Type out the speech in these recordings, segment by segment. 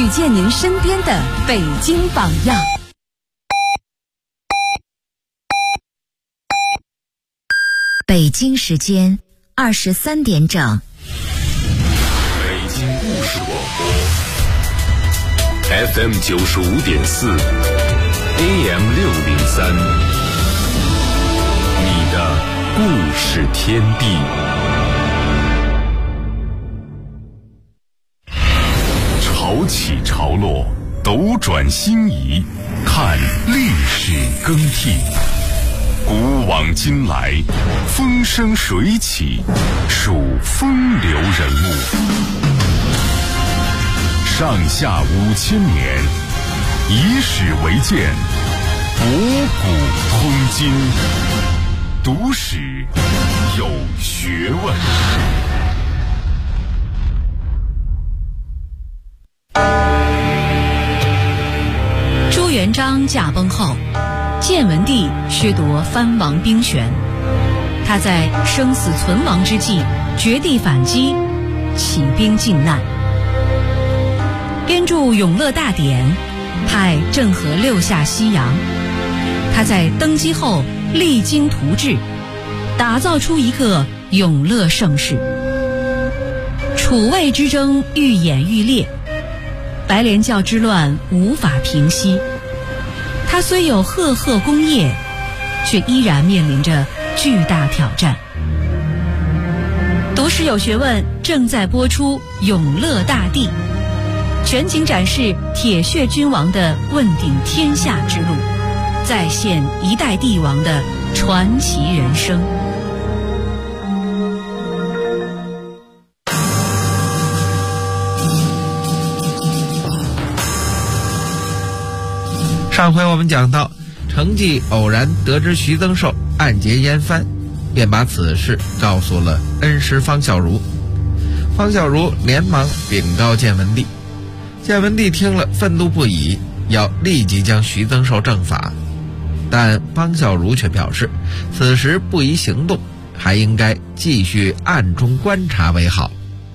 遇见您身边的北京榜样。 北京时间23点整。 北京故事广播 FM 95.4 AM 603，你的故事天地。潮起潮落，斗转星移，看历史更替。古往今来，风生水起，数风流人物。上下5000年，以史为鉴，博古通今，读史有学问。 朱元璋驾崩后，建文帝削夺藩王兵权，他在生死存亡之际绝地反击，起兵靖难，编著《永乐大典》，派郑和六下西洋。他在登基后励精图治，打造出一个永乐盛世。楚魏之争愈演愈烈，白莲教之乱无法平息。他虽有赫赫功业，却依然面临着巨大挑战。读史有学问正在播出《永乐大帝》，全景展示铁血君王的问鼎天下之路，再现一代帝王的传奇人生。 上回我们讲到，程济偶然得知徐增寿暗结燕藩，便把此事告诉了恩师方孝孺。方孝孺连忙禀告建文帝，建文帝听了愤怒不已，要立即将徐增寿正法。但方孝孺却表示，此时不宜行动，还应该继续暗中观察为好。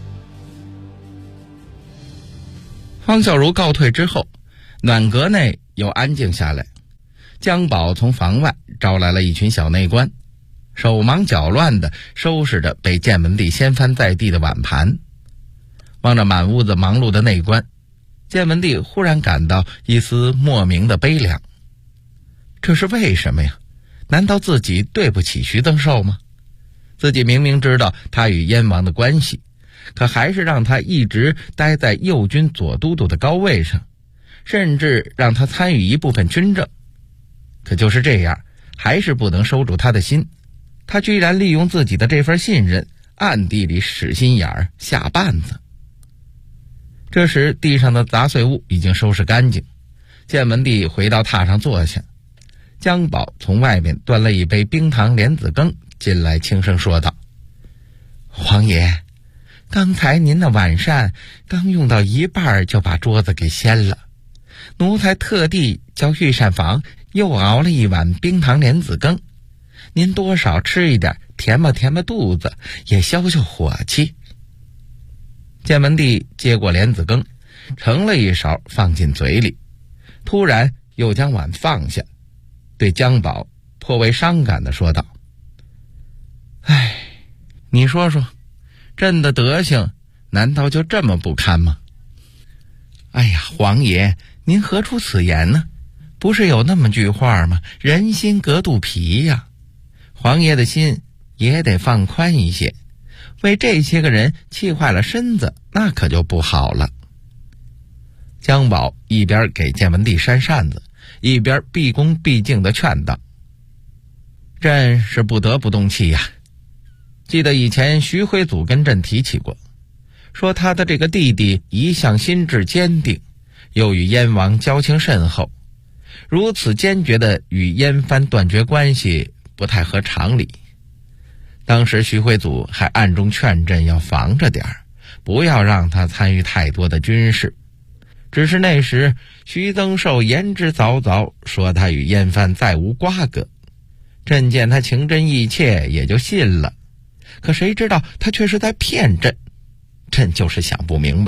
方孝孺告退之后，暖阁内又安静下来。姜宝从房外招来了一群小内官，手忙脚乱地收拾着被建文帝掀翻在地的碗盘。望着满屋子忙碌的内官，建文帝忽然感到一丝莫名的悲凉。这是为什么呀？难道自己对不起徐增寿吗？自己明明知道他与燕王的关系，可还是让他一直待在右军左都督的高位上，甚至让他参与一部分军政。可就是这样，还是不能收住他的心。他居然利用自己的这份信任，暗地里使心眼儿下绊子。这时地上的杂碎物已经收拾干净，建文帝回到榻上坐下，姜宝从外面端了一杯冰糖莲子羹进来，轻声说道：皇爷，刚才您的晚膳刚用到一半就把桌子给掀了，奴才特地叫御膳房又熬了一碗冰糖莲子羹，您多少吃一点，填吧肚子，也消消火气。建文帝接过莲子羹，盛了一勺放进嘴里，突然又将碗放下，对姜宝颇为伤感地说道：哎，你说说，朕的德行难道就这么不堪吗？哎呀，皇爷，您何出此言呢？不是有那么句话吗？人心隔肚皮呀。皇爷的心也得放宽一些，为这些个人气坏了身子，那可就不好了。姜宝一边给建文帝扇扇子，一边毕恭毕敬地劝道：朕是不得不动气呀。记得以前徐徽祖跟朕提起过，说他的这个弟弟一向心智坚定，又与燕王交情甚厚，如此坚决地与燕藩断绝关系，不太合常理。当时徐徽祖还暗中劝朕要防着点儿，不要让他参与太多的军事。只是那时徐增寿言之凿凿，说他与燕藩再无瓜葛，朕见他情真意切，也就信了。可谁知道他却是在骗朕，朕就是想不明白，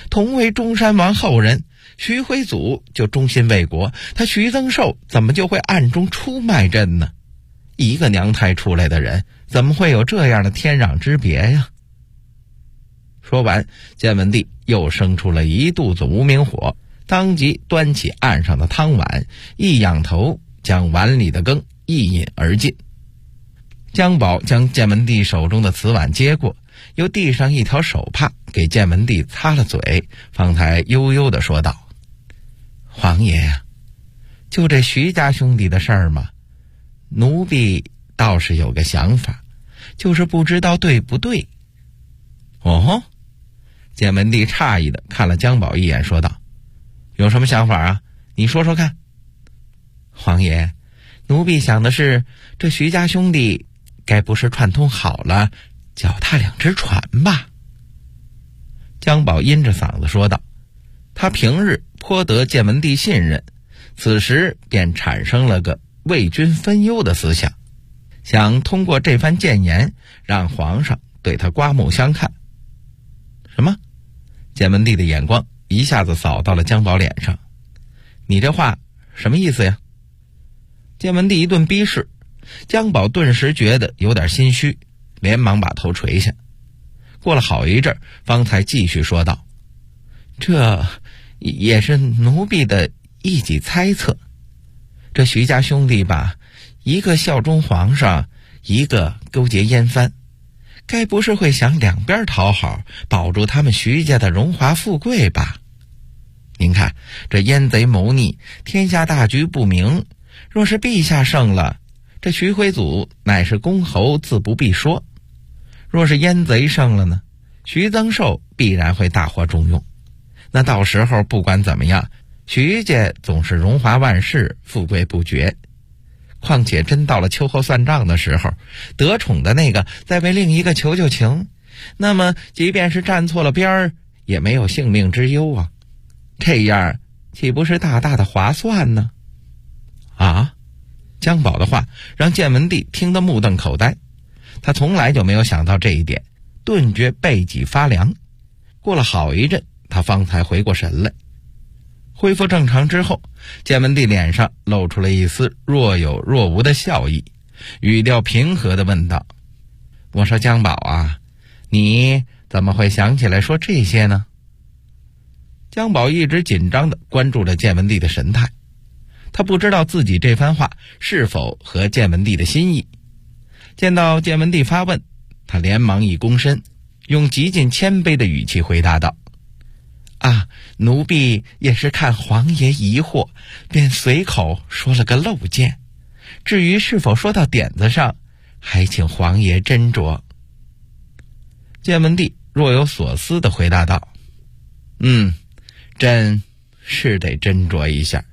同为中山王后人，徐辉祖就忠心为国，他徐增寿怎么就会暗中出卖朕呢？一个娘胎出来的人，怎么会有这样的天壤之别呀？说完，建文帝又生出了一肚子无名火，当即端起案上的汤碗，一仰头将碗里的羹一饮而尽。姜宝将建文帝手中的瓷碗接过，又递上一条手帕给建文帝擦了嘴，方才悠悠地说道：皇爷呀，就这徐家兄弟的事儿嘛，奴婢倒是有个想法，就是不知道对不对。哦，建文帝诧异地看了姜宝一眼，说道：有什么想法啊？你说说看。皇爷，奴婢想的是，这徐家兄弟该不是串通好了脚踏两只船吧？姜宝阴着嗓子说道。他平日颇得建文帝信任，此时便产生了个为君分忧的思想，想通过这番谏言让皇上对他刮目相看。什么？建文帝的眼光一下子扫到了姜宝脸上。你这话什么意思呀？建文帝一顿逼视，姜宝顿时觉得有点心虚，连忙把头垂下。过了好一阵，方才继续说道：这也是奴婢的一己猜测。这徐家兄弟吧，一个效忠皇上，一个勾结燕藩，该不是会想两边讨好，保住他们徐家的荣华富贵吧？您看，这燕贼谋逆，天下大局不明，若是陛下胜了，这徐辉祖乃是公侯，自不必说；若是燕贼胜了呢，徐增寿必然会大获重用。那到时候不管怎么样，徐家总是荣华万世，富贵不绝。况且真到了秋后算账的时候，得宠的那个再为另一个求求情，那么即便是站错了边儿，也没有性命之忧啊。这样岂不是大大的划算呢？啊！姜宝的话让建文帝听得目瞪口呆，他从来就没有想到这一点，顿觉背脊发凉。过了好一阵，他方才回过神来。恢复正常之后，建文帝脸上露出了一丝若有若无的笑意，语调平和地问道：我说姜宝啊，你怎么会想起来说这些呢？姜宝一直紧张地关注着建文帝的神态，他不知道自己这番话是否合建文帝的心意。见到建文帝发问，他连忙一躬身，用极尽谦卑的语气回答道：啊，奴婢也是看皇爷疑惑，便随口说了个漏箭，至于是否说到点子上，还请皇爷斟酌。建文帝若有所思地回答道：朕是得斟酌一下。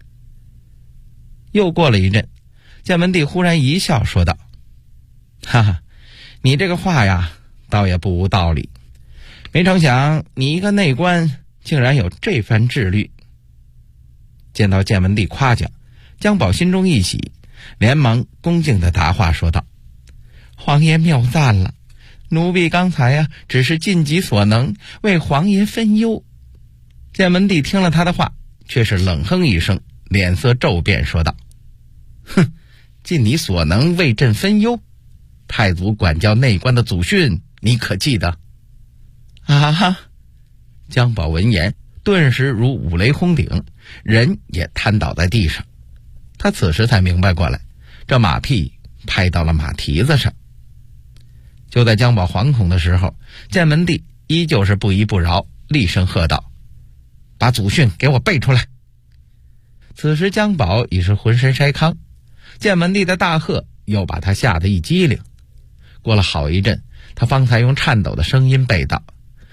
又过了一阵，建文帝忽然一笑说道：哈哈，你这个话呀，倒也不无道理。没成想你一个内官竟然有这番智虑。见到建文帝夸奖，姜宝心中一喜，连忙恭敬地答话说道：皇爷妙赞了，奴婢刚才只是尽己所能，为皇爷分忧。建文帝听了他的话，却是冷哼一声，脸色骤变说道：哼，尽你所能为朕分忧，太祖管教内官的祖训你可记得？啊哈！姜宝闻言顿时如五雷轰顶，人也瘫倒在地上。他此时才明白过来，这马屁拍到了马蹄子上。就在姜宝惶恐的时候，建文帝依旧是不依不饶，厉声喝道：把祖训给我背出来！此时姜宝已是浑身筛糠，建文帝的大喝又把他吓得一激灵。过了好一阵，他方才用颤抖的声音背道：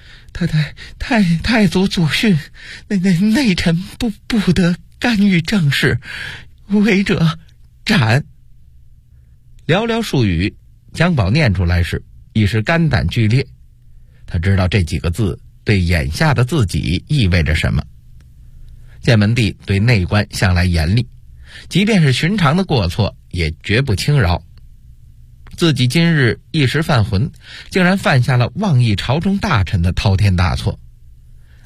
太祖祖训，内臣不得干预政事，违者斩。寥寥数语，姜宝念出来时已是肝胆俱裂。他知道这几个字对眼下的自己意味着什么。建文帝对内官向来严厉，即便是寻常的过错也绝不轻饶。自己今日一时犯浑，竟然犯下了妄议朝中大臣的滔天大错。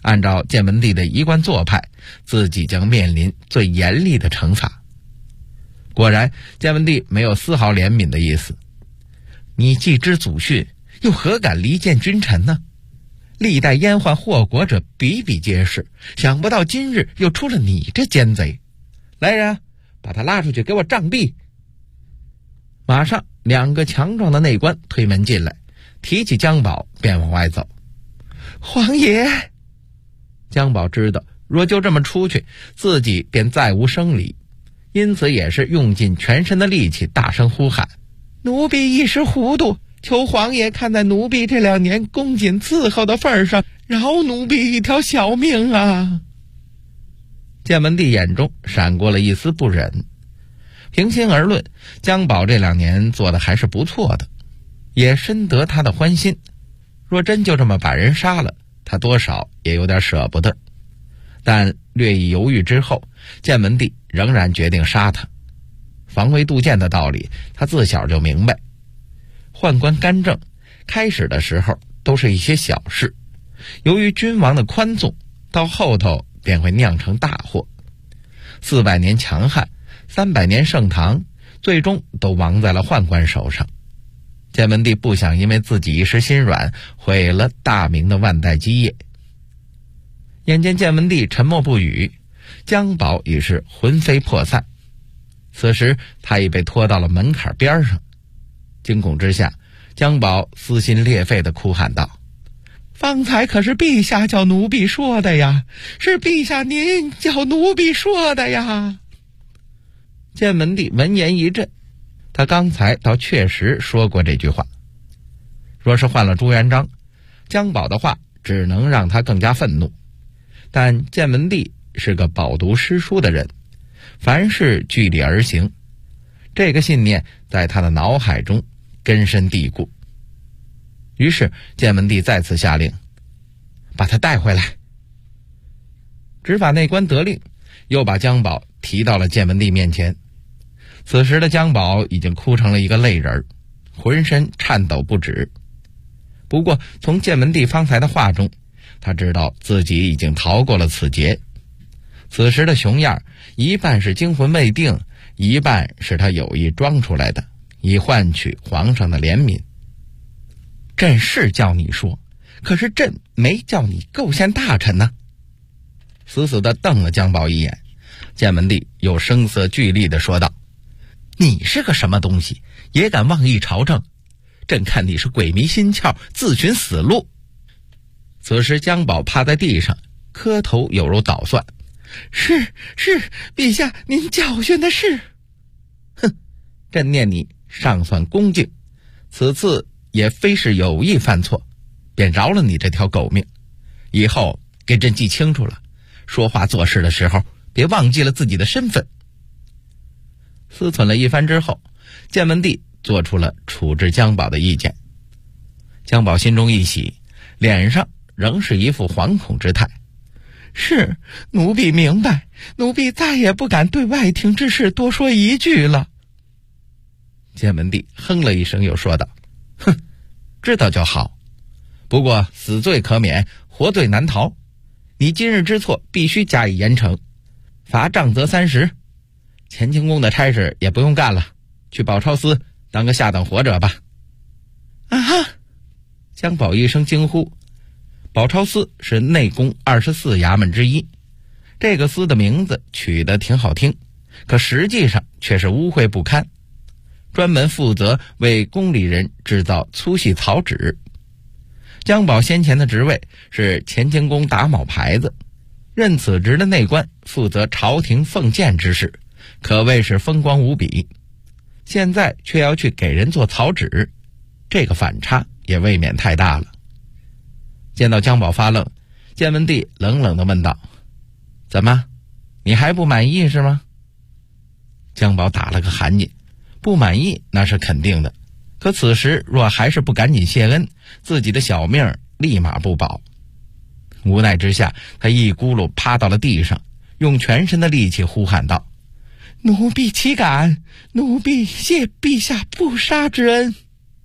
按照建文帝的一贯做派，自己将面临最严厉的惩罚。果然，建文帝没有丝毫怜悯的意思。你既知祖训，又何敢离间君臣呢？历代阉宦祸国者比比皆是，想不到今日又出了你这奸贼。来人，把他拉出去给我杖毙！马上2个强壮的内官推门进来，提起姜宝便往外走。皇爷！姜宝知道若就这么出去，自己便再无生理，因此也是用尽全身的力气大声呼喊：奴婢一时糊涂，求皇爷看在奴婢这2年恭谨伺候的份上，饶奴婢一条小命啊！建文帝眼中闪过了一丝不忍。平心而论，姜宝这2年做的还是不错的，也深得他的欢心。若真就这么把人杀了，他多少也有点舍不得。但略一犹豫之后，建文帝仍然决定杀他。防微杜渐的道理他自小就明白。宦官干政开始的时候都是一些小事，由于君王的宽纵，到后头便会酿成大祸。400年强悍，300年盛唐，最终都亡在了宦官手上。建文帝不想因为自己一时心软，毁了大明的万代基业。眼见建文帝沉默不语，姜宝已是魂飞魄散。此时他已被拖到了门槛边上，惊恐之下，姜宝撕心裂肺地哭喊道：方才可是陛下叫奴婢说的呀，是陛下您叫奴婢说的呀！建文帝闻言一震，他刚才倒确实说过这句话。若是换了朱元璋，姜宝的话只能让他更加愤怒。但建文帝是个饱读诗书的人，凡事据理而行，这个信念在他的脑海中根深蒂固。于是建文帝再次下令，把他带回来。执法内官得令，又把姜宝提到了建文帝面前。此时的姜宝已经哭成了一个泪人，浑身颤抖不止。不过从建文帝方才的话中，他知道自己已经逃过了此劫。此时的熊样，一半是惊魂未定，一半是他有意装出来的，以换取皇上的怜悯。朕是叫你说，可是朕没叫你构陷大臣呢。死死地瞪了姜宝一眼，建文帝又声色俱厉地说道：你是个什么东西，也敢妄议朝政？朕看你是鬼迷心窍，自寻死路。此时姜宝趴在地上，磕头有如捣蒜：是，陛下您教训的是。哼，朕念你尚算恭敬，此次也非是有意犯错，便饶了你这条狗命。以后给朕记清楚了，说话做事的时候别忘记了自己的身份。思忖了一番之后，建文帝做出了处置姜宝的意见。姜宝心中一喜，脸上仍是一副惶恐之态。是，奴婢明白，奴婢再也不敢对外廷之事多说一句了。建文帝哼了一声，又说道：哼，知道就好。不过死罪可免，活罪难逃。你今日之错必须加以严惩，罚杖责30。乾清宫的差事也不用干了，去宝钞司当个下等活者吧。啊哈！姜宝一声惊呼。宝钞司是内宫24衙门之一，这个司的名字取得挺好听，可实际上却是污秽不堪，专门负责为宫里人制造粗细草纸。姜宝先前的职位是乾清宫打卯牌子，任此职的内官负责朝廷奉谏之事，可谓是风光无比。现在却要去给人做草纸，这个反差也未免太大了。见到姜宝发愣，建文帝冷冷地问道：怎么，你还不满意是吗？姜宝打了个寒噤，不满意那是肯定的，可此时若还是不赶紧谢恩，自己的小命立马不保。无奈之下，他一咕噜趴到了地上，用全身的力气呼喊道：奴婢岂敢，奴婢谢陛下不杀之恩。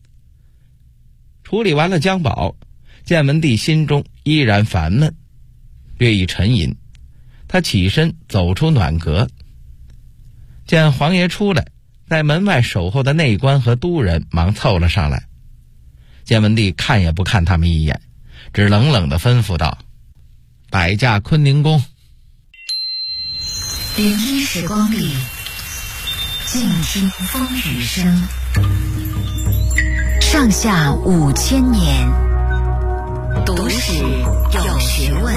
处理完了姜宝，建文帝心中依然烦闷， 略一沉吟，他起身走出暖阁，见皇爷出来，在门外守候的内官和都人忙凑了上来。建文帝看也不看他们一眼，只冷冷地吩咐道：摆驾坤宁宫。 灵衣时光里，静听风雨声。上下5000年，读史有学问。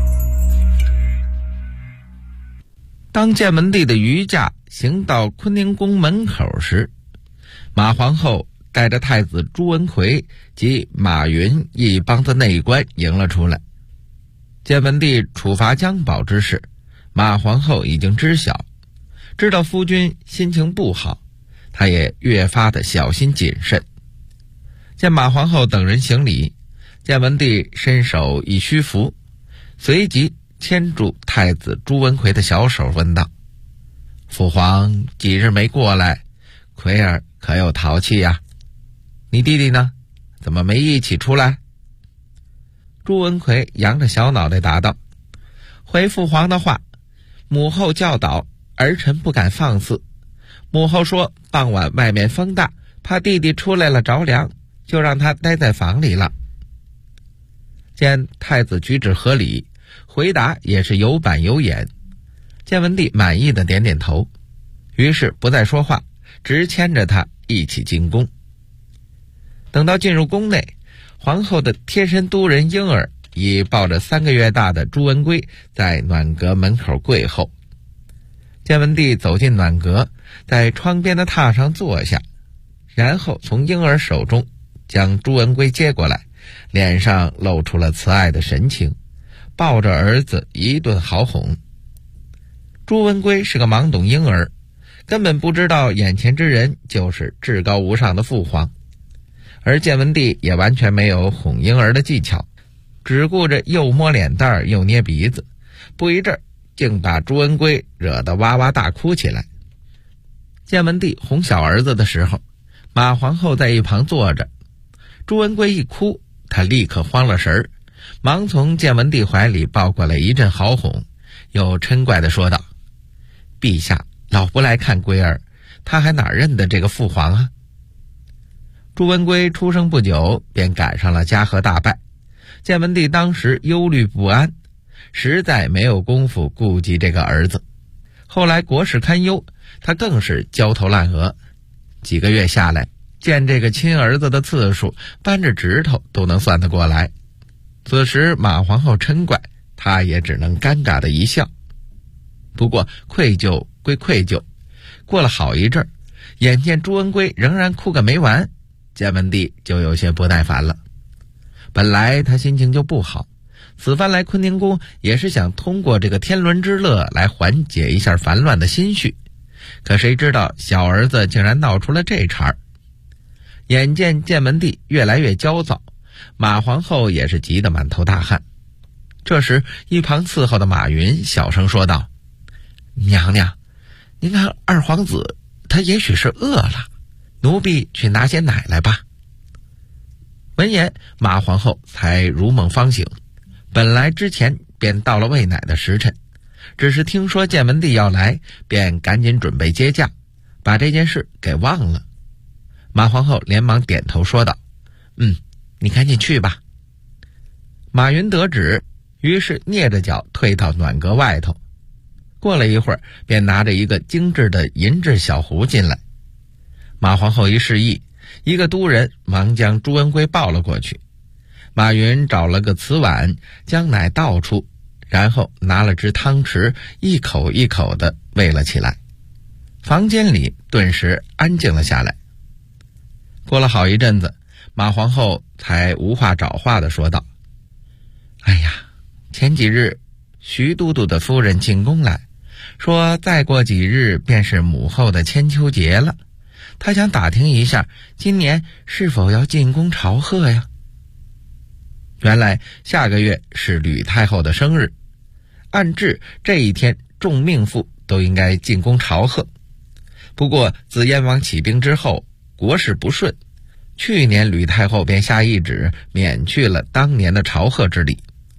当建文帝的御驾行到坤宁宫门口时，马皇后带着太子朱文奎及马云一帮子内官迎了出来。建文帝处罚姜宝之事，马皇后已经知晓，知道夫君心情不好，她也越发的小心谨慎。见马皇后等人行礼，建文帝伸手一虚扶，随即牵住太子朱文奎的小手问道：父皇几日没过来，奎儿可有淘气呀？你弟弟呢？怎么没一起出来？朱文奎扬着小脑袋答道：回父皇的话，母后教导儿臣不敢放肆，母后说傍晚外面风大，怕弟弟出来了着凉，就让他待在房里了。见太子举止合理，回答也是有板有眼，建文帝满意的点点头，于是不再说话，直牵着他一起进宫。等到进入宫内，皇后的贴身都人婴儿已抱着3个月大的朱文圭在暖阁门口跪候。建文帝走进暖阁，在窗边的榻上坐下，然后从婴儿手中将朱文圭接过来，脸上露出了慈爱的神情，抱着儿子一顿好哄。朱文圭是个懵懂婴儿，根本不知道眼前之人就是至高无上的父皇，而建文帝也完全没有哄婴儿的技巧，只顾着又摸脸蛋儿又捏鼻子，不一阵竟把朱文圭惹得哇哇大哭起来。建文帝哄小儿子的时候，马皇后在一旁坐着，朱文圭一哭，他立刻慌了神儿，忙从建文帝怀里抱过来一阵好哄，又嗔怪地说道：陛下老不来看圭儿，他还哪认得这个父皇啊？朱文圭出生不久便赶上了嘉禾大败，建文帝当时忧虑不安，实在没有功夫顾及这个儿子。后来国事堪忧，他更是焦头烂额，几个月下来，见这个亲儿子的次数扳着指头都能算得过来。此时马皇后嗔怪，他也只能尴尬的一笑。不过愧疚归愧疚，过了好一阵，眼见朱文圭仍然哭个没完，建文帝就有些不耐烦了。本来他心情就不好，此番来坤宁宫也是想通过这个天伦之乐来缓解一下烦乱的心绪，可谁知道小儿子竟然闹出了这茬儿。眼见建文帝越来越焦躁，马皇后也是急得满头大汗。这时一旁伺候的马云小声说道：娘娘，您看二皇子他也许是饿了，奴婢去拿些奶来吧。闻言，马皇后才如梦方醒，本来之前便到了喂奶的时辰，只是听说建文帝要来，便赶紧准备接驾，把这件事给忘了。马皇后连忙点头说道：你赶紧去吧。马云得旨，于是蹑着脚退到暖阁外头。过了一会儿，便拿着一个精致的银质小壶进来。马皇后一示意，一个都人忙将朱文圭抱了过去。马云找了个瓷碗，将奶倒出，然后拿了只汤匙，一口一口地喂了起来。房间里顿时安静了下来。过了好一阵子，马皇后才无话找话地说道：哎呀，前几日徐都督的夫人进宫来，说再过几日便是母后的千秋节了，他想打听一下今年是否要进宫朝贺呀。原来下个月是吕太后的生日，按制这一天众命妇都应该进宫朝贺。不过自燕王起兵之后，国事不顺，去年吕太后便下懿旨免去了当年的朝贺之礼。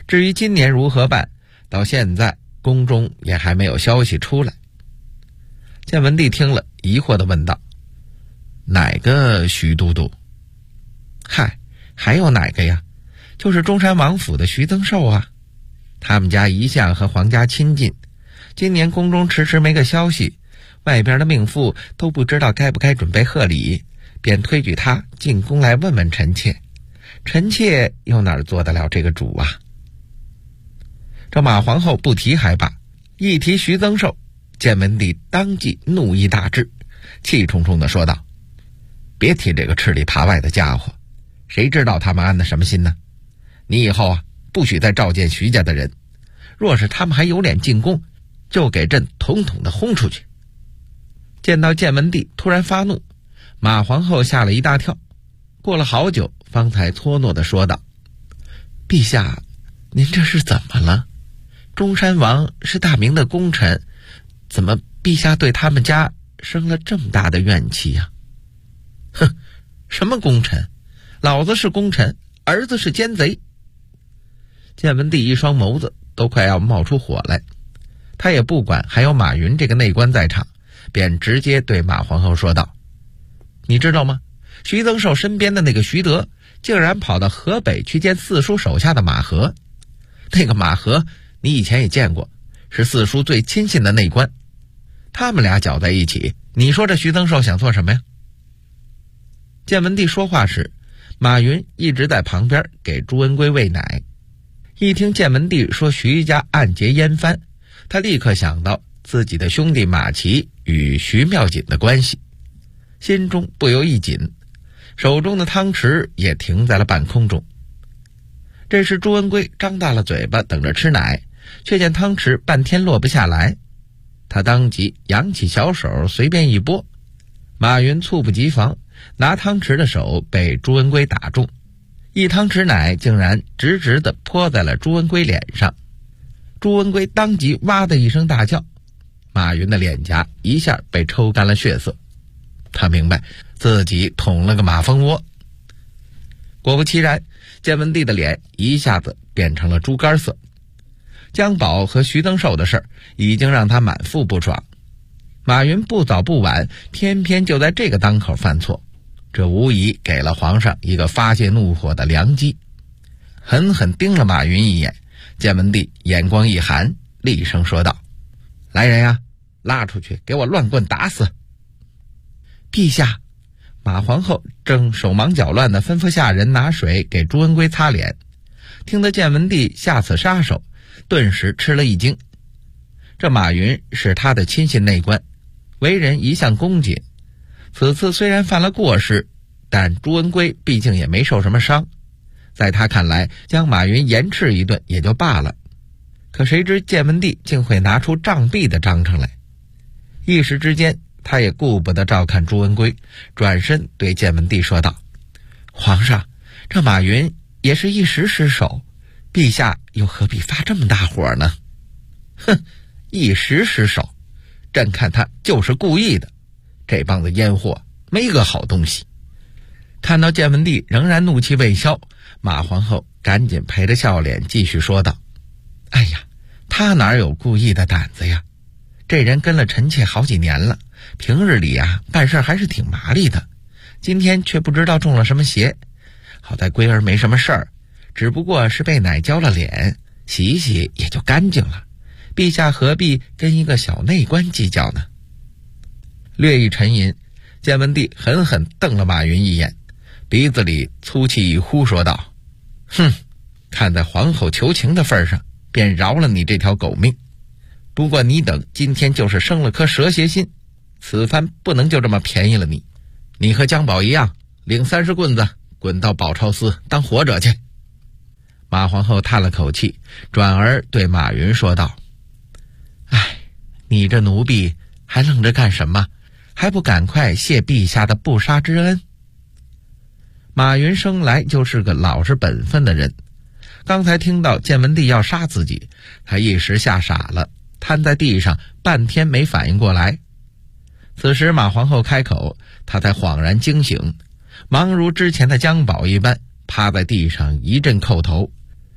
至于今年如何办，到现在宫中也还没有消息出来。建文帝听了，疑惑地问道：哪个徐都督？嗨，还有哪个呀？就是中山王府的徐增寿啊。他们家一向和皇家亲近，今年宫中迟迟没个消息，外边的命妇都不知道该不该准备贺礼，便推举他进宫来问问臣妾。臣妾又哪儿做得了这个主啊？这马皇后不提还罢，一提徐增寿，建文帝当即怒意大至，气冲冲地说道：别提这个吃里扒外的家伙，谁知道他们安的什么心呢？你以后啊，不许再召见徐家的人，若是他们还有脸进宫，就给朕统统的轰出去。见到建文帝突然发怒，马皇后吓了一大跳，过了好久方才搓糯地说道：陛下，您这是怎么了？中山王是大明的功臣，怎么陛下对他们家生了这么大的怨气呀？哼，什么功臣？老子是功臣，儿子是奸贼。建文帝一双眸子都快要冒出火来，他也不管还有马云这个内官在场，便直接对马皇后说道：你知道吗？徐增寿身边的那个徐德竟然跑到河北去见四叔手下的马和，那个马和你以前也见过，是四叔最亲信的内官，他们俩搅在一起，你说这徐增寿想做什么呀？建文帝说话时，马云一直在旁边给朱文圭喂奶。一听建文帝说徐家暗结烟藩，他立刻想到自己的兄弟马齐与徐妙锦的关系，心中不由一紧，手中的汤匙也停在了半空中。这时朱文圭张大了嘴巴等着吃奶，却见汤匙半天落不下来，他当即扬起小手随便一拨，马云猝不及防，拿汤匙的手被朱文圭打中，一汤匙奶竟然直直地泼在了朱文圭脸上。朱文圭当即哇的一声大叫，马云的脸颊一下被抽干了血色，他明白自己捅了个马蜂窝。果不其然，建文帝的脸一下子变成了猪肝色。江宝和徐增寿的事已经让他满腹不爽，马云不早不晚，偏偏就在这个当口犯错，这无疑给了皇上一个发泄怒火的良机。狠狠盯了马云一眼，建文帝眼光一寒，厉声说道：来人呀，拉出去给我乱棍打死！陛下，马皇后正手忙脚乱地吩咐下人拿水给朱文圭擦脸，听得建文帝下此杀手，顿时吃了一惊。这马云是他的亲信内官，为人一向恭谨，此次虽然犯了过失，但朱文圭毕竟也没受什么伤，在他看来将马云严斥一顿也就罢了。可谁知建文帝竟会拿出杖毙的章程来，一时之间他也顾不得照看朱文圭，转身对建文帝说道：皇上，这马云也是一时失手，陛下又何必发这么大火呢？哼，一时失手，朕看他就是故意的，这帮子烟货没个好东西。看到建文帝仍然怒气未消，马皇后赶紧陪着笑脸继续说道：哎呀，他哪有故意的胆子呀？这人跟了臣妾好几年了，平日里啊办事还是挺麻利的，今天却不知道中了什么邪。好在龟儿没什么事儿，只不过是被奶浇了脸，洗一洗也就干净了，陛下何必跟一个小内官计较呢？略一沉吟，建文帝狠狠瞪了马云一眼，鼻子里粗气一呼说道：哼，看在皇后求情的份上，便饶了你这条狗命。不过你等今天就是生了颗蛇蝎心，此番不能就这么便宜了你。你和江宝一样，领30棍子滚到宝钞司当活者去。马皇后叹了口气，转而对马云说道：哎，你这奴婢还愣着干什么？还不赶快谢陛下的不杀之恩？马云生来就是个老实本分的人，刚才听到建文帝要杀自己，他一时吓傻了，瘫在地上半天没反应过来。此时马皇后开口，他才恍然惊醒，忙如之前的江宝一般，趴在地上一阵叩头，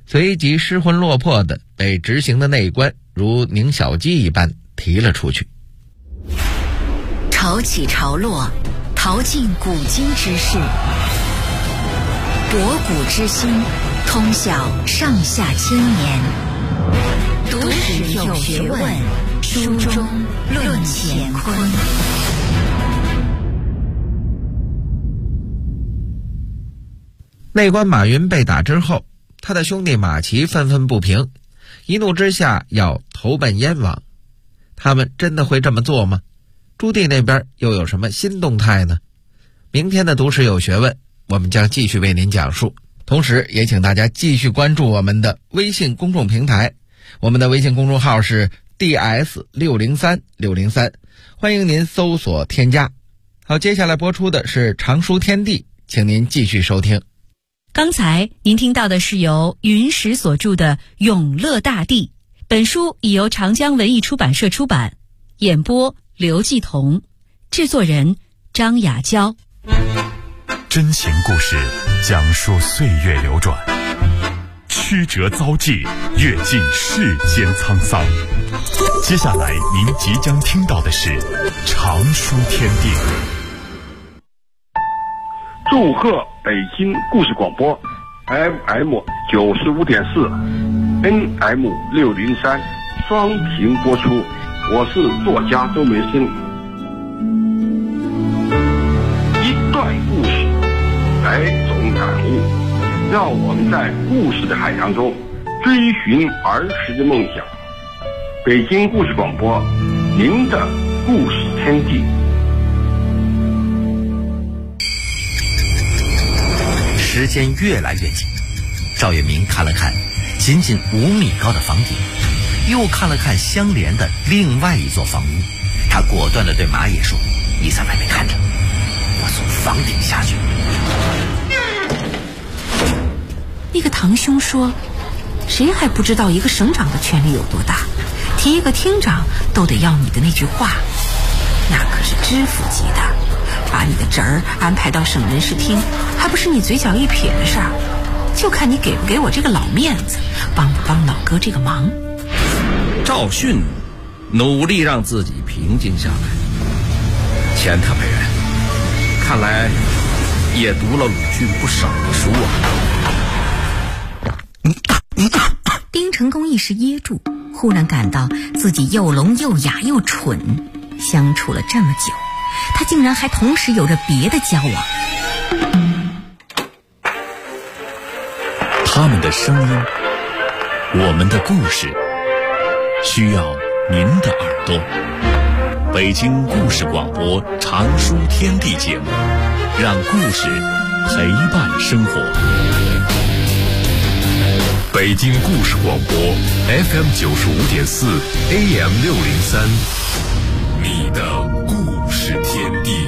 随即失魂落魄的被执行的内官如拧小鸡一般提了出去。 潮起潮落，淘尽古今之事，博古之今，通晓上下千年。读史有学问，书中论乾坤。 内官马云被打之后，他的兄弟马齐愤愤不平，一怒之下要投奔燕王。他们真的会这么做吗？朱棣那边又有什么新动态呢？明天的读史有学问，我们将继续为您讲述。同时也请大家继续关注我们的微信公众平台，我们的微信公众号是 DS603603，欢迎您搜索添加。好，接下来播出的是常书天地，请您继续收听。 刚才您听到的是由云石所著的《永乐大帝》，本书已由长江文艺出版社出版，演播刘继彤，制作人张雅娇。 真情故事讲述岁月流转，曲折遭际，阅尽世间沧桑。接下来您即将听到的是常书天地。 祝贺北京故事广播 FM 95.4 NM 603双屏播出，我是作家周梅生。一段故事，百种感悟，让我们在故事的海洋中追寻儿时的梦想。北京故事广播，您的故事天地。 时间越来越近，赵月明看了看仅仅5米高的房顶，又看了看相连的另外一座房屋，他果断地对马野说：“你在外面看着，我从房顶下去。” 那个堂兄说，谁还不知道一个省长的权力有多大，提一个厅长都得要你的那句话，那可是知府级的。把你的侄儿安排到省人事厅，还不是你嘴角一撇的事儿，就看你给不给我这个老面子，帮不帮老哥这个忙。 赵迅努力让自己平静下来，钱他本人看来也读了鲁迅不少的书啊。 丁成功一时噎住，忽然感到自己又聋又哑又蠢，相处了这么久，他竟然还同时有着别的交往。 他们的声音，我们的故事，需要您的耳朵。北京故事广播常书天地节目，让故事陪伴生活。北京故事广播 FM 95.4 AM 603，你的故事天地。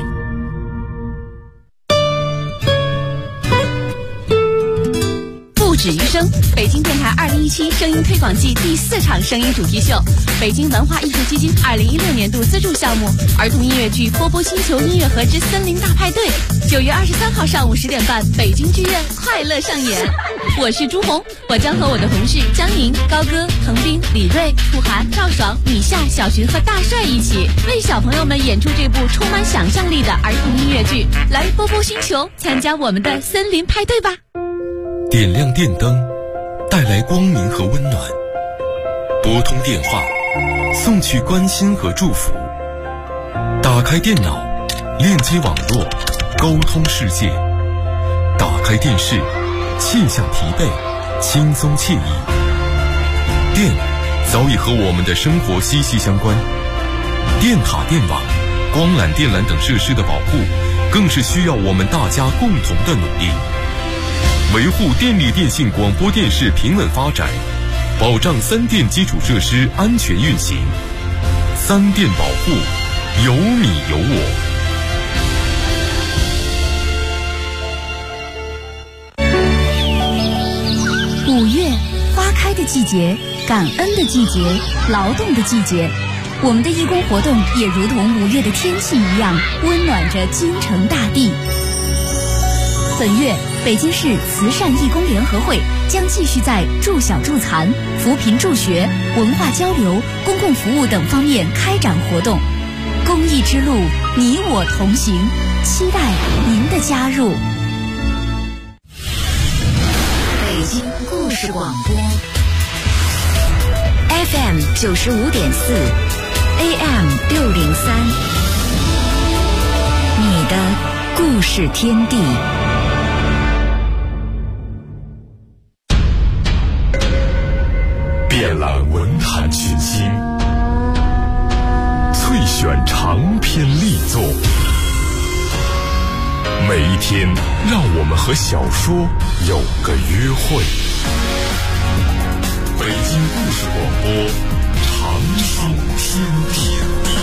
不止于声，北京电台2017声音推广季第4场声音主题秀，北京文化艺术基金2016年度资助项目儿童音乐剧《波波星球音乐盒之森林大派对》，9月23号上午10点半，北京剧院快乐上演。我是朱红，我将和我的同事张宁、高歌、滕斌、李锐、兔涵、赵爽、米夏、小寻和大帅一起为小朋友们演出这部充满想象力的儿童音乐剧。来波波星球，参加我们的森林派对吧！ 点亮电灯，带来光明和温暖；拨通电话，送去关心和祝福；打开电脑，链接网络，沟通世界；打开电视，卸下疲惫，轻松惬意。电早已和我们的生活息息相关，电塔、电网、光缆、电缆等设施的保护，更是需要我们大家共同的努力。维护电力电信广播电视平稳发展，保障3电基础设施安全运行。3电保护，有你有我。 5月，花开的季节，感恩的季节，劳动的季节。我们的义工活动也如同5月的天气一样，温暖着京城大地。本月北京市慈善义工联合会将继续在助小助残、扶贫助学、文化交流、公共服务等方面开展活动。公益之路，你我同行，期待您的加入。 北京故事广播 FM 95.4 AM 603，你的故事天地。 遍览文坛群星，萃选长篇力作，每一天让我们和小说有个约会。北京故事广播，长寿天地。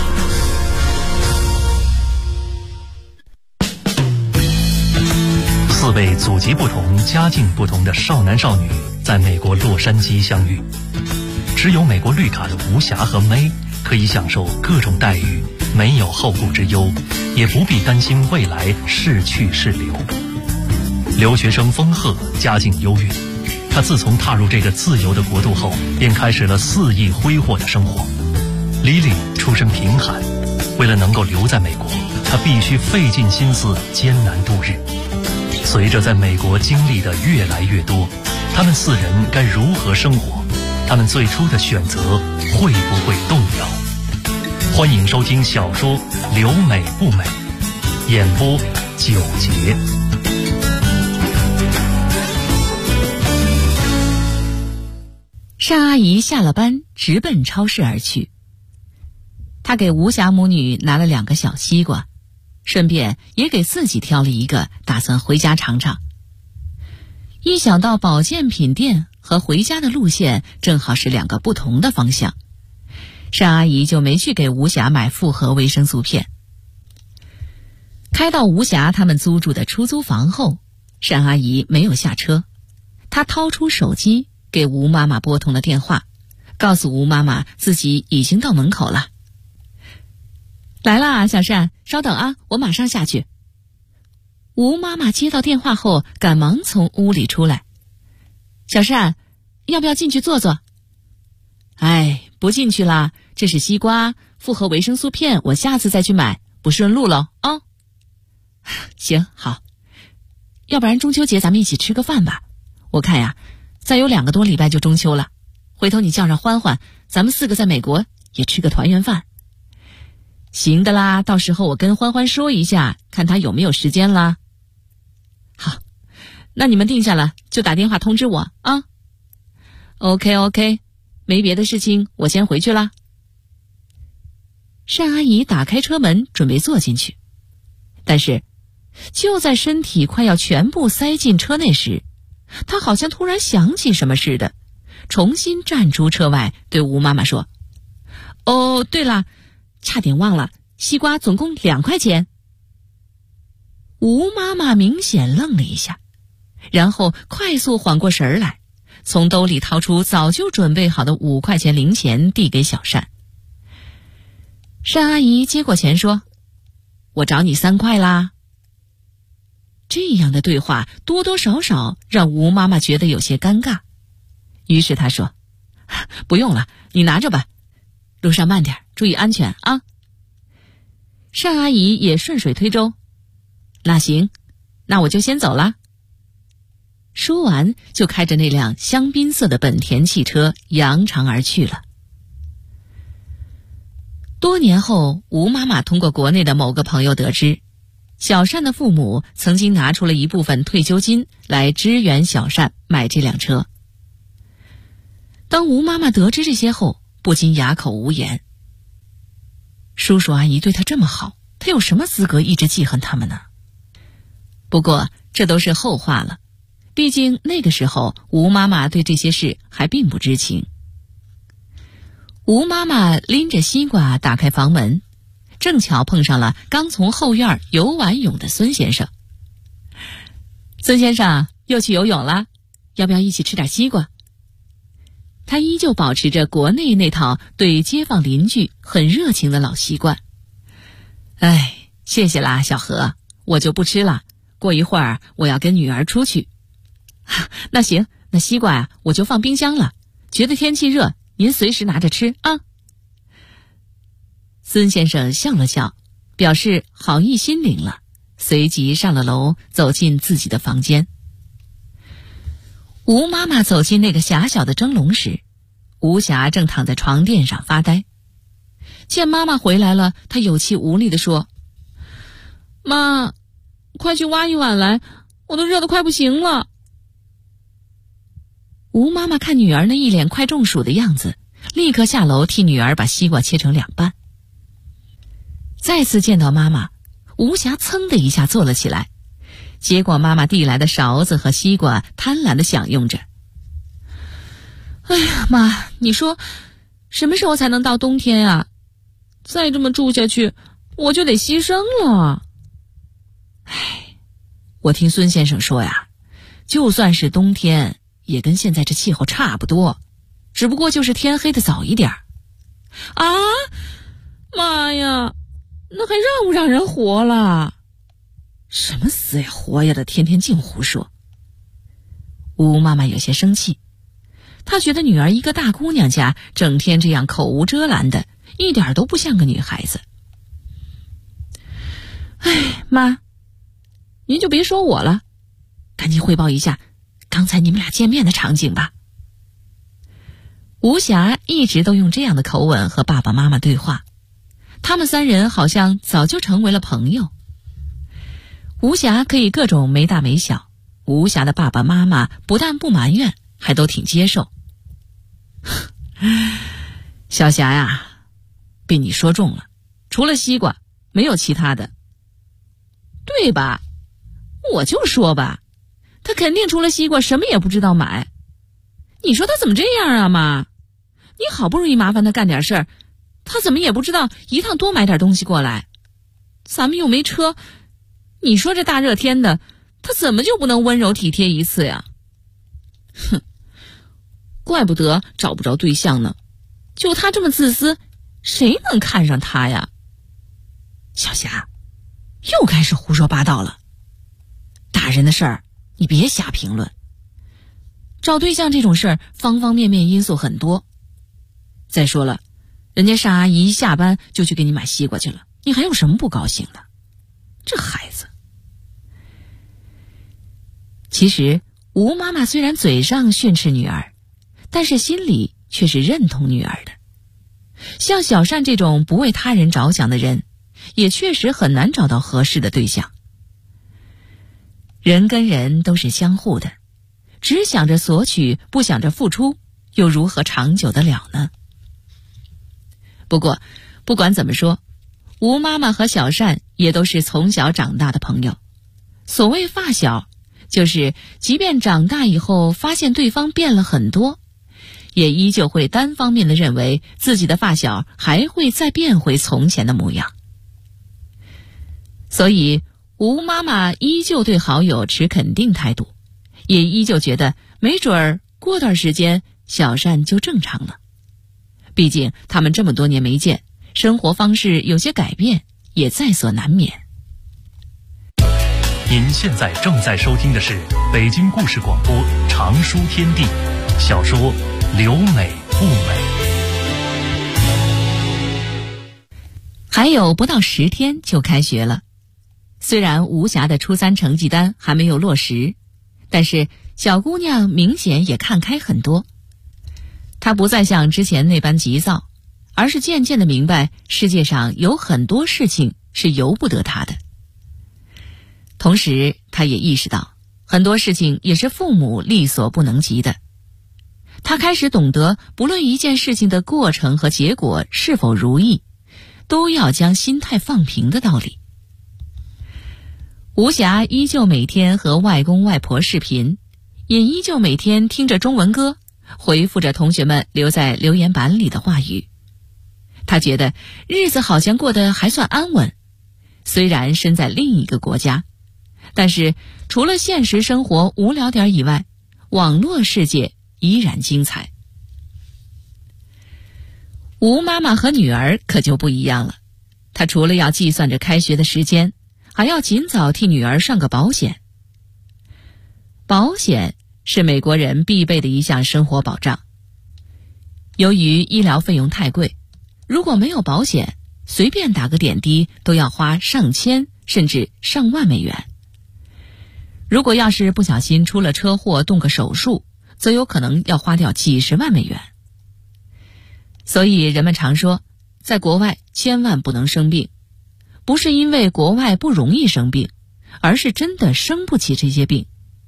4位祖籍不同、家境不同的少男少女在美国洛杉矶相遇，持有美国绿卡的吴霞和May可以享受各种待遇，没有后顾之忧，也不必担心未来是去是留。留学生丰赫家境优越，他自从踏入这个自由的国度后，便开始了肆意挥霍的生活。Lily出身贫寒，为了能够留在美国，他必须费尽心思艰难度日。随着在美国经历的越来越多，他们4人该如何生活？他们最初的选择会不会动摇？欢迎收听小说《留美不美》，演播9节。 单阿姨下了班直奔超市而去，她给吴霞母女拿了2个小西瓜，顺便也给自己挑了一个，打算回家尝尝。一想到保健品店和回家的路线正好是2个不同的方向，单阿姨就没去给吴霞买复合维生素片。开到吴霞他们租住的出租房后，单阿姨没有下车，她掏出手机给吴妈妈拨通了电话，告诉吴妈妈自己已经到门口了。来啦，小单，稍等啊，我马上下去。吴妈妈接到电话后赶忙从屋里出来。小单，要不要进去坐坐？哎，不进去啦，这是西瓜，复合维生素片我下次再去买，不顺路了啊。行，好，要不然中秋节咱们一起吃个饭吧，我看呀，再有2个多礼拜就中秋了，回头你叫上欢欢，咱们4个在美国也吃个团圆饭。行的啦，到时候我跟欢欢说一下，看他有没有时间啦。好，那你们定下了就打电话通知我啊。OK， 没别的事情，我先回去啦。单阿姨打开车门准备坐进去，但是就在身体快要全部塞进车内时，她好像突然想起什么似的，重新站出车外，对吴妈妈说：哦，对了，差点忘了，西瓜总共2块钱。吴妈妈明显愣了一下，然后快速缓过神来，从兜里掏出早就准备好的5块钱零钱递给小单。单阿姨接过钱说：我找你3块啦。这样的对话多多少少让吴妈妈觉得有些尴尬，于是她说：不用了，你拿着吧，路上慢点，注意安全啊。单阿姨也顺水推舟：那行，那我就先走了。说完就开着那辆香槟色的本田汽车扬长而去了。多年后，吴妈妈通过国内的某个朋友得知，小单的父母曾经拿出了一部分退休金来支援小单买这辆车。当吴妈妈得知这些后，不禁哑口无言。叔叔阿姨对她这么好，她有什么资格一直记恨他们呢？不过这都是后话了，毕竟那个时候吴妈妈对这些事还并不知情。吴妈妈拎着西瓜打开房门，正巧碰上了刚从后院游完泳的孙先生。孙先生又去游泳了，要不要一起吃点西瓜？他依旧保持着国内那套对街坊邻居很热情的老习惯。哎，谢谢啦，小何，我就不吃了， 过一会儿我要跟女儿出去。那行，那西瓜啊我就放冰箱了，觉得天气热，您随时拿着吃啊。孙先生笑了笑，表示好意心领了，随即上了楼，走进自己的房间。吴妈妈走进那个狭小的蒸笼时，吴霞正躺在床垫上发呆。见妈妈回来了，她有气无力地说：妈，快去挖一碗来，我都热得快不行了。吴妈妈看女儿那一脸快中暑的样子，立刻下楼替女儿把西瓜切成2半。再次见到妈妈，吴霞噌的一下坐了起来，接过妈妈递来的勺子和西瓜，贪婪地享用着。哎呀，妈，你说什么时候才能到冬天啊？再这么住下去，我就得牺牲了。哎，我听孙先生说呀，就算是冬天，也跟现在这气候差不多，只不过就是天黑的早一点。啊，妈呀，那还让不让人活了？什么死呀活呀的，天天净胡说。吴妈妈有些生气，她觉得女儿一个大姑娘家，整天这样口无遮拦的，一点都不像个女孩子。哎，妈，您就别说我了，赶紧汇报一下刚才你们俩见面的场景吧。吴霞一直都用这样的口吻和爸爸妈妈对话，他们3人好像早就成为了朋友。吴霞可以各种没大没小，吴霞的爸爸妈妈不但不埋怨，还都挺接受。小霞呀，被你说中了，除了西瓜没有其他的。对吧？我就说吧，他肯定除了西瓜什么也不知道买。你说他怎么这样啊，妈？你好不容易麻烦他干点事儿，他怎么也不知道一趟多买点东西过来。咱们又没车，你说这大热天的，他怎么就不能温柔体贴一次呀？哼，怪不得找不着对象呢，就他这么自私，谁能看上他呀？小霞，又开始胡说八道了。大人的事儿，你别瞎评论。找对象这种事儿，方方面面因素很多。再说了，人家尚阿姨一下班就去给你买西瓜去了，你还有什么不高兴的？这孩子。其实吴妈妈虽然嘴上训斥女儿，但是心里却是认同女儿的。像小善这种不为他人着想的人，也确实很难找到合适的对象。人跟人都是相互的，只想着索取，不想着付出，又如何长久得了呢？不过不管怎么说，吴妈妈和小善也都是从小长大的朋友。所谓发小，就是即便长大以后发现对方变了很多，也依旧会单方面的认为自己的发小还会再变回从前的模样。所以吴妈妈依旧对好友持肯定态度，也依旧觉得没准儿过段时间小善就正常了。毕竟他们这么多年没见，生活方式有些改变，也在所难免。 您现在正在收听的是北京故事广播长书天地小说《留美不美》。 还有不到10天就开学了，虽然吴霞的初3成绩单还没有落实，但是小姑娘明显也看开很多。她不再像之前那般急躁，而是渐渐地明白世界上有很多事情是由不得她的。同时她也意识到很多事情也是父母力所不能及的。她开始懂得不论一件事情的过程和结果是否如意，都要将心态放平的道理。吴霞依旧每天和外公外婆视频，也依旧每天听着中文歌，回复着同学们留在留言板里的话语。她觉得日子好像过得还算安稳，虽然身在另一个国家，但是除了现实生活无聊点以外，网络世界依然精彩。吴妈妈和女儿可就不一样了，她除了要计算着开学的时间， 还要尽早替女儿上个保险。保险是美国人必备的一项生活保障。由于医疗费用太贵，如果没有保险，随便打个点滴都要花上千甚至上万美元。如果要是不小心出了车祸动个手术，则有可能要花掉几十万美元。所以人们常说，在国外千万不能生病，不是因为国外不容易生病，而是真的生不起这些病。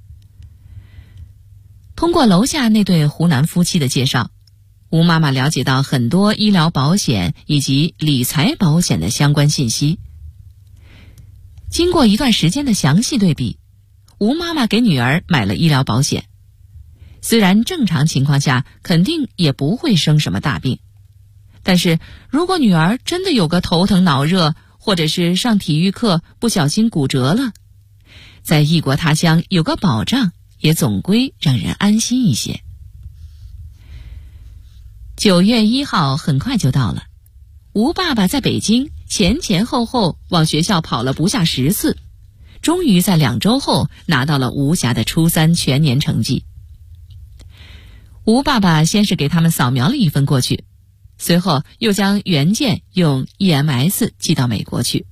通过楼下那对湖南夫妻的介绍，吴妈妈了解到很多医疗保险以及理财保险的相关信息。经过一段时间的详细对比，吴妈妈给女儿买了医疗保险。虽然正常情况下肯定也不会生什么大病，但是如果女儿真的有个头疼脑热，或者是上体育课不小心骨折了，在异国他乡有个保障，也总归让人安心一些。9月1号很快就到了，吴爸爸在北京前后往学校跑了不下10次，终于在2周后拿到了吴霞的初3全年成绩。吴爸爸先是给他们扫描了一份过去，随后又将原件用 EMS 寄到美国去。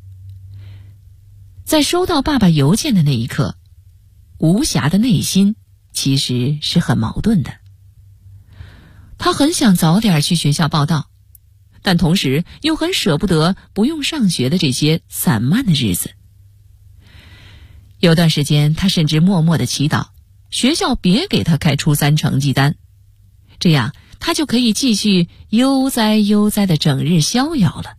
在收到爸爸邮件的那一刻，吴霞的内心其实是很矛盾的。他很想早点去学校报到，但同时又很舍不得不用上学的这些散漫的日子。有段时间他甚至默默地祈祷学校别给他开初3成绩单，这样他就可以继续悠哉地整日逍遥了。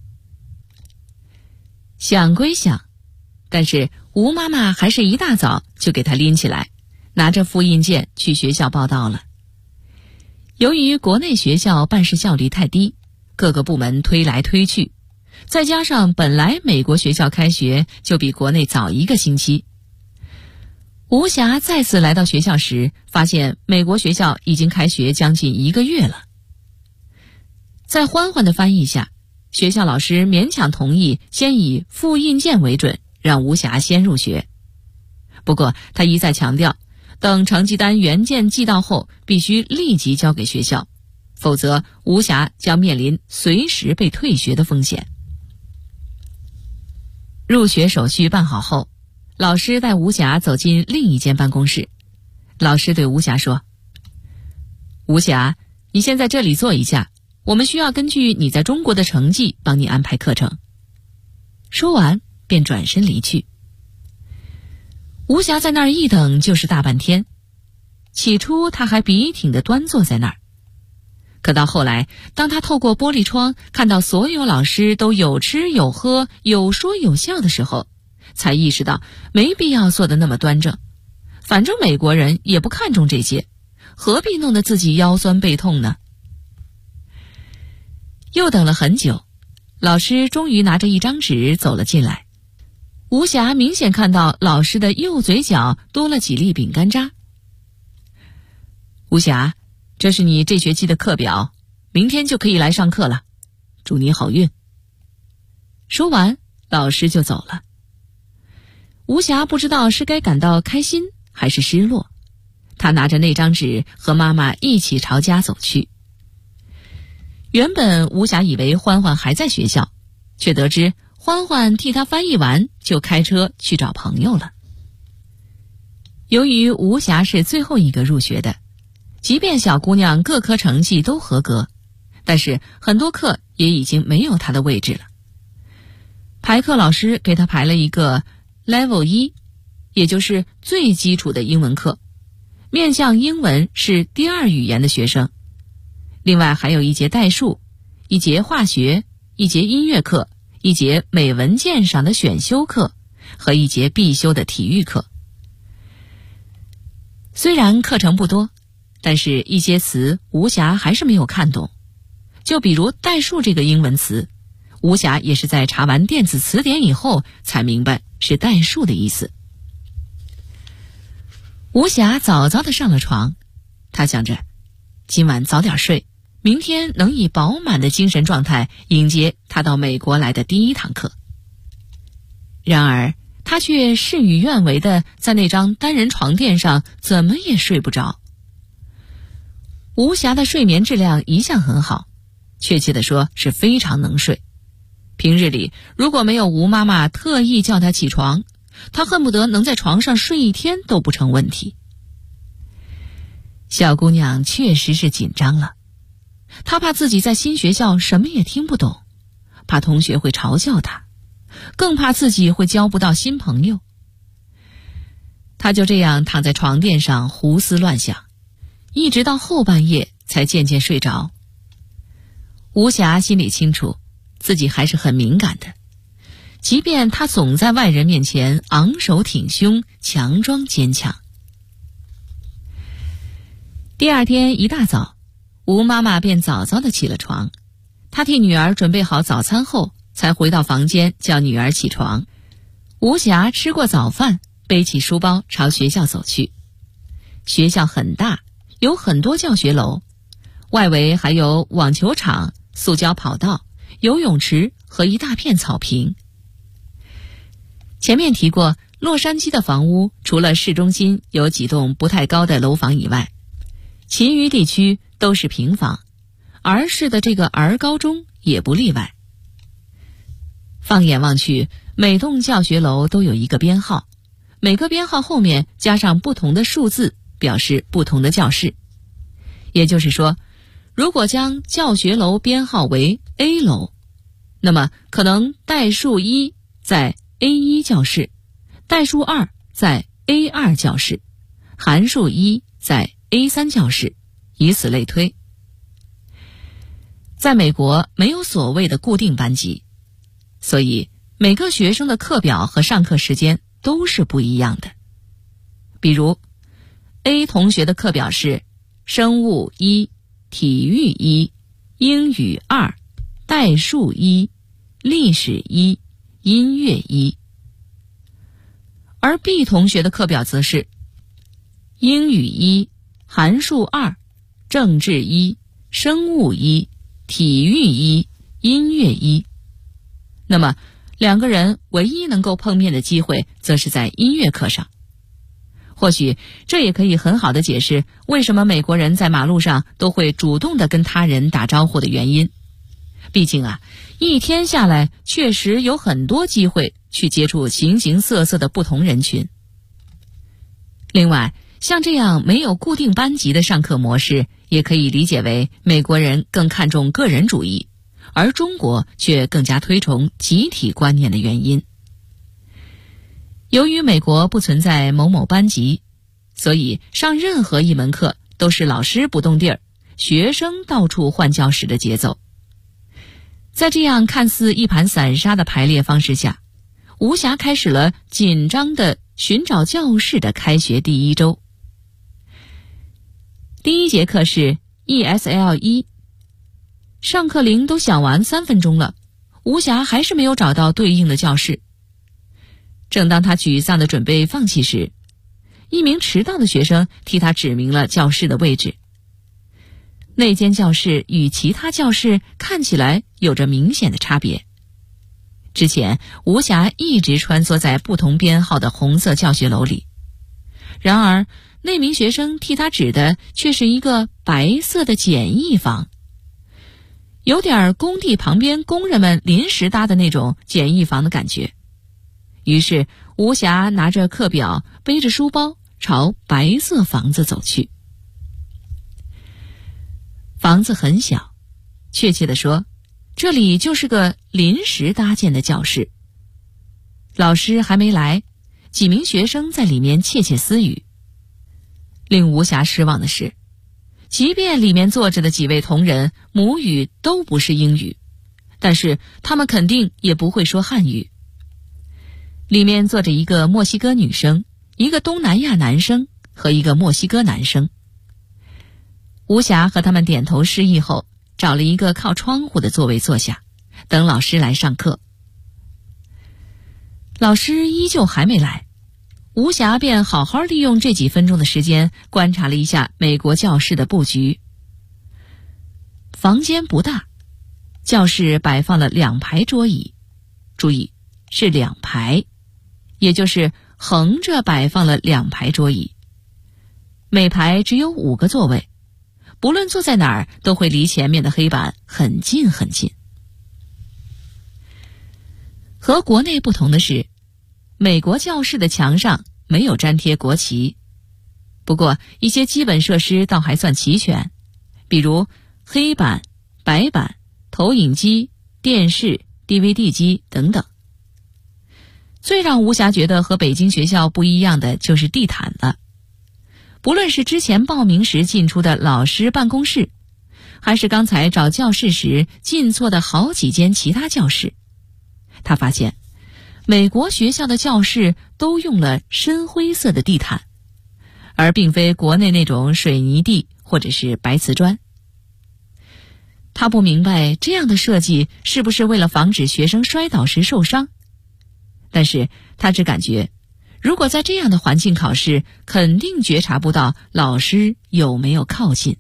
想归想，但是吴妈妈还是一大早就给他拎起来，拿着复印件去学校报到了。由于国内学校办事效率太低，各个部门推来推去，再加上本来美国学校开学就比国内早1个星期，吴霞再次来到学校时，发现美国学校已经开学将近1个月了。在欢欢的翻译下，学校老师勉强同意先以复印件为准，让吴霞先入学。不过他一再强调，等成绩单原件寄到后必须立即交给学校，否则吴霞将面临随时被退学的风险。入学手续办好后，老师带吴霞走进另一间办公室。老师对吴霞说：“吴霞，你先在这里坐一下，我们需要根据你在中国的成绩帮你安排课程。”说完便转身离去。吴霞在那儿一等就是大半天，起初她还笔挺地端坐在那儿，可到后来，当她透过玻璃窗看到所有老师都有吃有喝有说有笑的时候，才意识到没必要坐得那么端正，反正美国人也不看重这些，何必弄得自己腰酸背痛呢？又等了很久，老师终于拿着一张纸走了进来。吴霞明显看到老师的右嘴角多了几粒饼干渣。吴霞，这是你这学期的课表，明天就可以来上课了，祝你好运。说完，老师就走了。吴霞不知道是该感到开心还是失落，她拿着那张纸和妈妈一起朝家走去。原本吴霞以为欢欢还在学校，却得知欢欢替她翻译完就开车去找朋友了。由于吴霞是最后一个入学的，即便小姑娘各科成绩都合格，但是很多课也已经没有她的位置了。排课老师给她排了一个 Level 1，也就是最基础的英文课，面向英文是第2语言的学生。另外还有一节代数，一节化学，一节音乐课，一节美文鉴赏的选修课和一节必修的体育课。虽然课程不多，但是一些词吴霞还是没有看懂。就比如代数这个英文词，吴霞也是在查完电子词典以后才明白是代数的意思。吴霞早早地上了床，她想着今晚早点睡，明天能以饱满的精神状态迎接她到美国来的第1堂课。 然而他却事与愿违地在那张单人床垫上怎么也睡不着。吴霞的睡眠质量一向很好，确切地说是非常能睡。平日里如果没有吴妈妈特意叫她起床，她恨不得能在床上睡一天都不成问题。小姑娘确实是紧张了，她怕自己在新学校什么也听不懂，怕同学会嘲笑她，更怕自己会交不到新朋友。她就这样躺在床垫上胡思乱想，一直到后半夜才渐渐睡着。吴霞心里清楚，自己还是很敏感的，即便她总在外人面前昂首挺胸，强装坚强。第二天一大早，吴妈妈便早早地起了床，她替女儿准备好早餐后，才回到房间叫女儿起床。吴霞吃过早饭，背起书包朝学校走去。学校很大，有很多教学楼，外围还有网球场、塑胶跑道、游泳池和一大片草坪。前面提过，洛杉矶的房屋除了市中心有几栋不太高的楼房以外，其余地区都是平房，儿市的这个儿高中也不例外。放眼望去，每栋教学楼都有一个编号，每个编号后面加上不同的数字，表示不同的教室。也就是说，如果将教学楼编号为 A 楼，那么可能代数1在 A1 教室，代数2在 A2 教室，函数1在 A3 教室，以此类推。在美国没有所谓的固定班级，所以每个学生的课表和上课时间都是不一样的。比如 A 同学的课表是生物1、体育1、英语2、代数1、历史1、音乐1。而 B 同学的课表则是英语1、函数2、政治1、生物1、体育1、音乐1。那么两个人唯一能够碰面的机会则是在音乐课上。或许这也可以很好的解释为什么美国人在马路上都会主动的跟他人打招呼的原因。毕竟啊，一天下来确实有很多机会去接触形形色色的不同人群。另外，像这样没有固定班级的上课模式，也可以理解为美国人更看重个人主义，而中国却更加推崇集体观念的原因。由于美国不存在某某班级，所以上任何一门课都是老师不动地儿，学生到处换教室的节奏。在这样看似一盘散沙的排列方式下，吴霞开始了紧张的寻找教室的开学第一周。第一节课是 ESL 1，上课铃都响完3分钟了，吴霞还是没有找到对应的教室。正当他沮丧地准备放弃时，一名迟到的学生替他指明了教室的位置。那间教室与其他教室看起来有着明显的差别。之前，吴霞一直穿梭在不同编号的红色教学楼里，然而那名学生替他指的却是一个白色的简易房，有点工地旁边工人们临时搭的那种简易房的感觉。于是吴霞拿着课表，背着书包朝白色房子走去。房子很小，确切地说，这里就是个临时搭建的教室。老师还没来，几名学生在里面窃窃私语。令吴霞失望的是，即便里面坐着的几位同仁母语都不是英语，但是他们肯定也不会说汉语。里面坐着一个墨西哥女生，一个东南亚男生和一个墨西哥男生。吴霞和他们点头示意后，找了一个靠窗户的座位坐下，等老师来上课。老师依旧还没来，吴霞便好好利用这几分钟的时间，观察了一下美国教室的布局。房间不大，教室摆放了2排桌椅，注意是2排， 也就是横着摆放了2排桌椅，每排只有5个座位，不论坐在哪儿都会离前面的黑板很近很近。和国内不同的是，美国教室的墙上没有粘贴国旗，不过一些基本设施倒还算齐全，比如黑板、白板、投影机、电视、DVD 机等等。最让吴霞觉得和北京学校不一样的就是地毯了。不论是之前报名时进出的老师办公室，还是刚才找教室时进错的好几间其他教室，他发现美国学校的教室都用了深灰色的地毯，而并非国内那种水泥地或者是白瓷砖。他不明白这样的设计是不是为了防止学生摔倒时受伤，但是他只感觉如果在这样的环境考试，肯定觉察不到老师有没有靠近。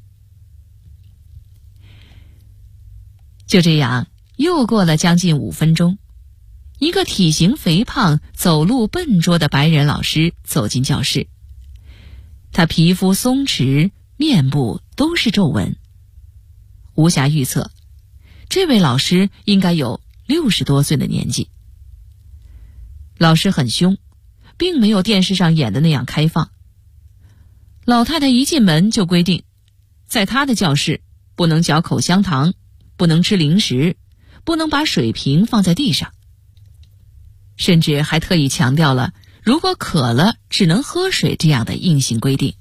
就这样又过了将近5分钟，一个体型肥胖、走路笨拙的白人老师走进教室。他皮肤松弛，面部都是皱纹。吴霞预测，这位老师应该有60多岁的年纪。老师很凶，并没有电视上演的那样开放。老太太一进门就规定，在她的教室不能嚼口香糖，不能吃零食，不能把水瓶放在地上，甚至还特意强调了如果渴了只能喝水这样的硬性规定。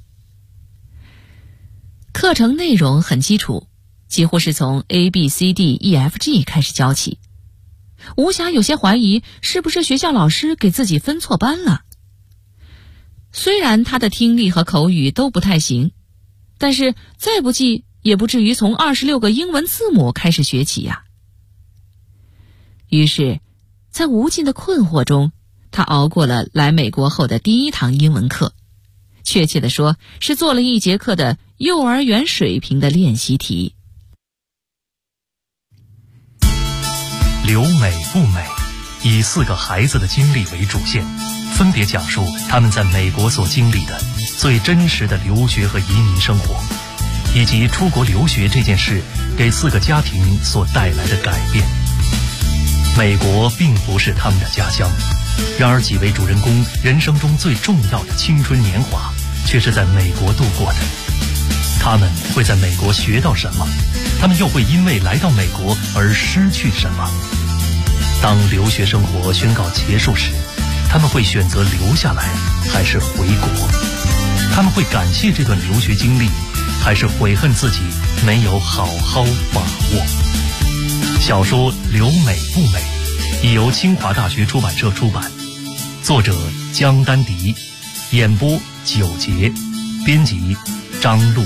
课程内容很基础，几乎是从 ABCDEFG 开始教起。吴霞有些怀疑是不是学校老师给自己分错班了。虽然他的听力和口语都不太行，但是再不济也不至于从26个英文字母开始学起呀。于是在无尽的困惑中，他熬过了来美国后的第1堂英文课，确切地说是做了1节课的幼儿园水平的练习题。 留美不美，以4个孩子的经历为主线，分别讲述他们在美国所经历的最真实的留学和移民生活，以及出国留学这件事给4个家庭所带来的改变。美国并不是他们的家乡，然而几位主人公人生中最重要的青春年华却是在美国度过的。他们会在美国学到什么？他们又会因为来到美国而失去什么？当留学生活宣告结束时，他们会选择留下来还是回国？他们会感谢这段留学经历，还是悔恨自己没有好好把握？小说《留美不美》已由清华大学出版社出版，作者江丹迪，演播9节，编辑张璐。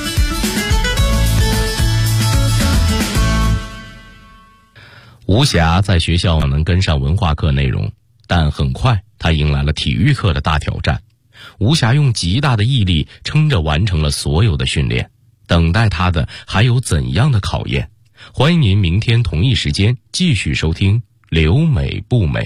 吴霞在学校能跟上文化课内容，但很快她迎来了体育课的大挑战。吴霞用极大的毅力撑着完成了所有的训练，等待她的还有怎样的考验？欢迎您明天同一时间继续收听《留美不美》。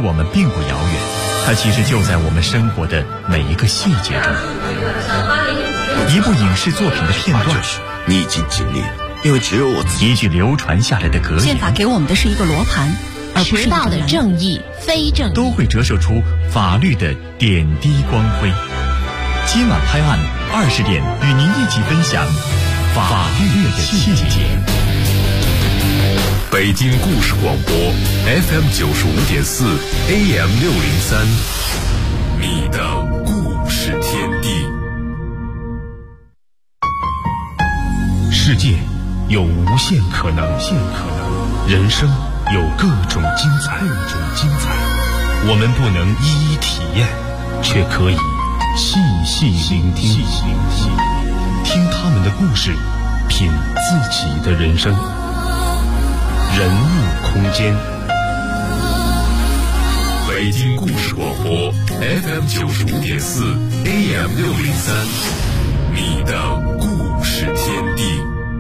我们并不遥远，它其实就在我们生活的每一个细节中。一部影视作品的片段， 你已经尽力了，因为只有我自己。 一句流传下来的格言， 宪法给我们的是一个罗盘，而不是迟到的正义、非正义， 都会折射出法律的点滴光辉。今晚拍案20点，与您一起分享法律的细节。 北京故事广播 FM 95.4 AM 603，你的故事天地。 世界有无限可能，人生有各种精彩。我们不能一一体验，却可以细细聆听，听他们的故事，品自己的人生。人物空间， 北京故事广播 FM 95.4 AM 603，你的故事天地。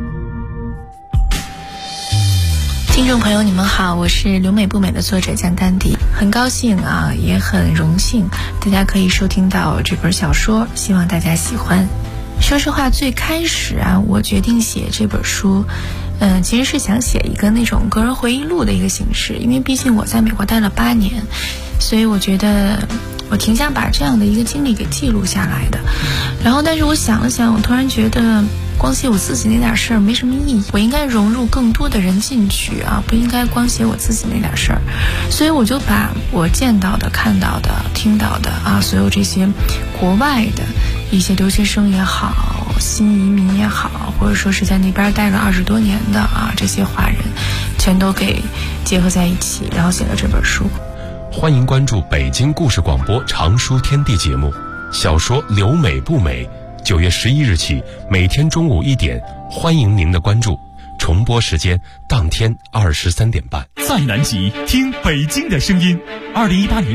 听众朋友你们好，我是留美不美的作者江丹迪，很高兴啊，也很荣幸大家可以收听到这本小说，希望大家喜欢。说实话，最开始啊，我决定写这本书其实是想写一个那种个人回忆录的一个形式，因为毕竟我在美国待了8年，所以我觉得我挺想把这样的一个经历给记录下来的。然后但是我想了想，我突然觉得光写我自己那点事儿没什么意义，我应该融入更多的人进去啊，不应该光写我自己那点事儿。所以我就把我见到的、看到的、听到的啊，所有这些国外的一些留学生也好，新移民也好，或者说是在那边待了20多年的啊，这些华人全都给结合在一起，然后写了这本书。 欢迎关注北京故事广播长书天地节目，小说留美不美，9月11日起每天中午1点，欢迎您的关注。重播时间当天23点半。 在南极听北京的声音。2018年